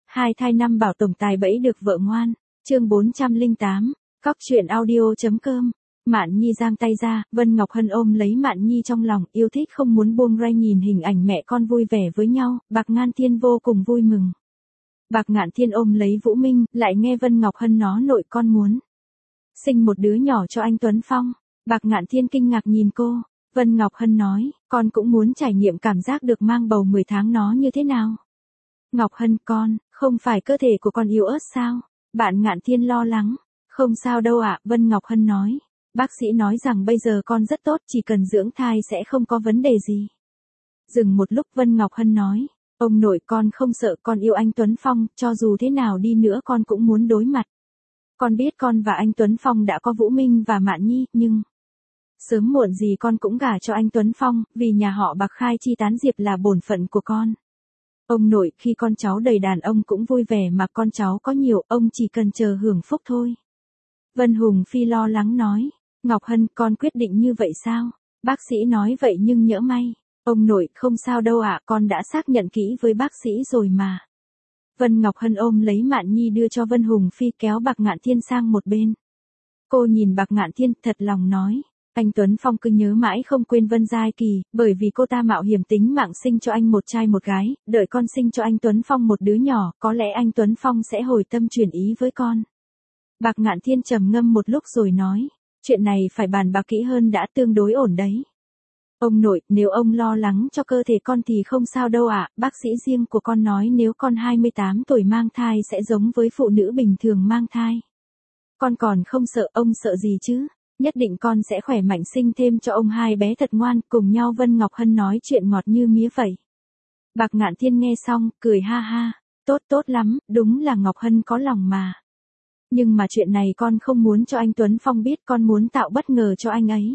Hai thai năm bảo tổng tài bẫy được vợ ngoan. Chương 408. Cóc truyện audio.com. Mạn Nhi giang tay ra, Vân Ngọc Hân ôm lấy Mạn Nhi trong lòng, yêu thích không muốn buông ra, nhìn hình ảnh mẹ con vui vẻ với nhau, Bạc Ngạn Thiên vô cùng vui mừng. Bạc Ngạn Thiên ôm lấy Vũ Minh, lại nghe Vân Ngọc Hân nó nội con muốn sinh một đứa nhỏ cho anh Tuấn Phong. Bạc Ngạn Thiên kinh ngạc nhìn cô. Vân Ngọc Hân nói, con cũng muốn trải nghiệm cảm giác được mang bầu 10 tháng nó như thế nào. Ngọc Hân, con, không phải cơ thể của con yếu ớt sao? Bạn Ngạn Thiên lo lắng. Không sao đâu ạ, Vân Ngọc Hân nói. Bác sĩ nói rằng bây giờ con rất tốt, chỉ cần dưỡng thai sẽ không có vấn đề gì. Dừng một lúc Vân Ngọc Hân nói, ông nội con không sợ, con yêu anh Tuấn Phong, cho dù thế nào đi nữa con cũng muốn đối mặt. Con biết con và anh Tuấn Phong đã có Vũ Minh và Mạn Nhi, nhưng sớm muộn gì con cũng gả cho anh Tuấn Phong, vì nhà họ Bạc khai chi tán diệp là bổn phận của con. Ông nội, khi con cháu đầy đàn ông cũng vui vẻ mà con cháu có nhiều, ông chỉ cần chờ hưởng phúc thôi. Vân Hùng Phi lo lắng nói, Ngọc Hân, con quyết định như vậy sao? Bác sĩ nói vậy nhưng nhỡ may. Ông nội, không sao đâu ạ, con đã xác nhận kỹ với bác sĩ rồi mà. Vân Ngọc Hân ôm lấy Mạn Nhi đưa cho Vân Hùng Phi, kéo Bạc Ngạn Thiên sang một bên. Cô nhìn Bạc Ngạn Thiên, thật lòng nói, anh Tuấn Phong cứ nhớ mãi không quên Vân Giai Kỳ, bởi vì cô ta mạo hiểm tính mạng sinh cho anh một trai một gái, đợi con sinh cho anh Tuấn Phong một đứa nhỏ, có lẽ anh Tuấn Phong sẽ hồi tâm chuyển ý với con. Bạc Ngạn Thiên trầm ngâm một lúc rồi nói, chuyện này phải bàn bạc kỹ hơn đã, tương đối ổn đấy. Ông nội, nếu ông lo lắng cho cơ thể con thì không sao đâu ạ, bác sĩ riêng của con nói nếu con 28 tuổi mang thai sẽ giống với phụ nữ bình thường mang thai. Con còn không sợ, ông sợ gì chứ? Nhất định con sẽ khỏe mạnh sinh thêm cho ông hai bé thật ngoan, cùng nhau Vân Ngọc Hân nói chuyện ngọt như mía vậy. Bạc Ngạn Thiên nghe xong, cười ha ha, tốt lắm, đúng là Ngọc Hân có lòng mà. Nhưng mà chuyện này con không muốn cho anh Tuấn Phong biết, con muốn tạo bất ngờ cho anh ấy.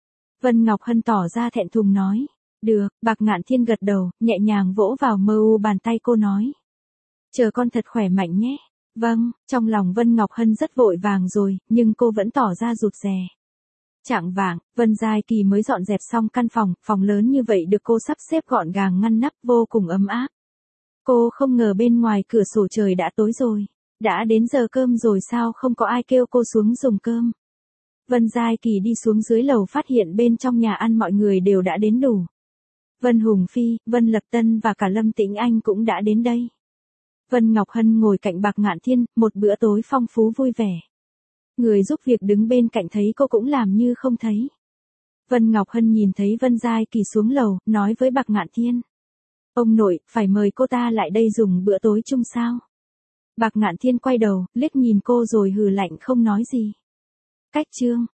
Vân Ngọc Hân tỏ ra thẹn thùng nói, được, Bạc Ngạn Thiên gật đầu, nhẹ nhàng vỗ vào mơ bàn tay cô nói. Chờ con thật khỏe mạnh nhé. Vâng, trong lòng Vân Ngọc Hân rất vội vàng rồi, nhưng cô vẫn tỏ ra rụt rè. Chạng vạng, Vân Giai Kỳ mới dọn dẹp xong căn phòng lớn như vậy được cô sắp xếp gọn gàng ngăn nắp vô cùng ấm áp. Cô không ngờ bên ngoài cửa sổ trời đã tối rồi. Đã đến giờ cơm rồi sao không có ai kêu cô xuống dùng cơm. Vân Giai Kỳ đi xuống dưới lầu phát hiện bên trong nhà ăn mọi người đều đã đến đủ. Vân Hùng Phi, Vân Lập Tân và cả Lâm Tĩnh Anh cũng đã đến đây. Vân Ngọc Hân ngồi cạnh Bạc Ngạn Thiên, một bữa tối phong phú vui vẻ. Người giúp việc đứng bên cạnh thấy cô cũng làm như không thấy. Vân Ngọc Hân nhìn thấy Vân Giai Kỳ xuống lầu, nói với Bạc Ngạn Thiên. Ông nội, phải mời cô ta lại đây dùng bữa tối chung sao? Bạc Ngạn Thiên quay đầu, liếc nhìn cô rồi hừ lạnh không nói gì. Cách chương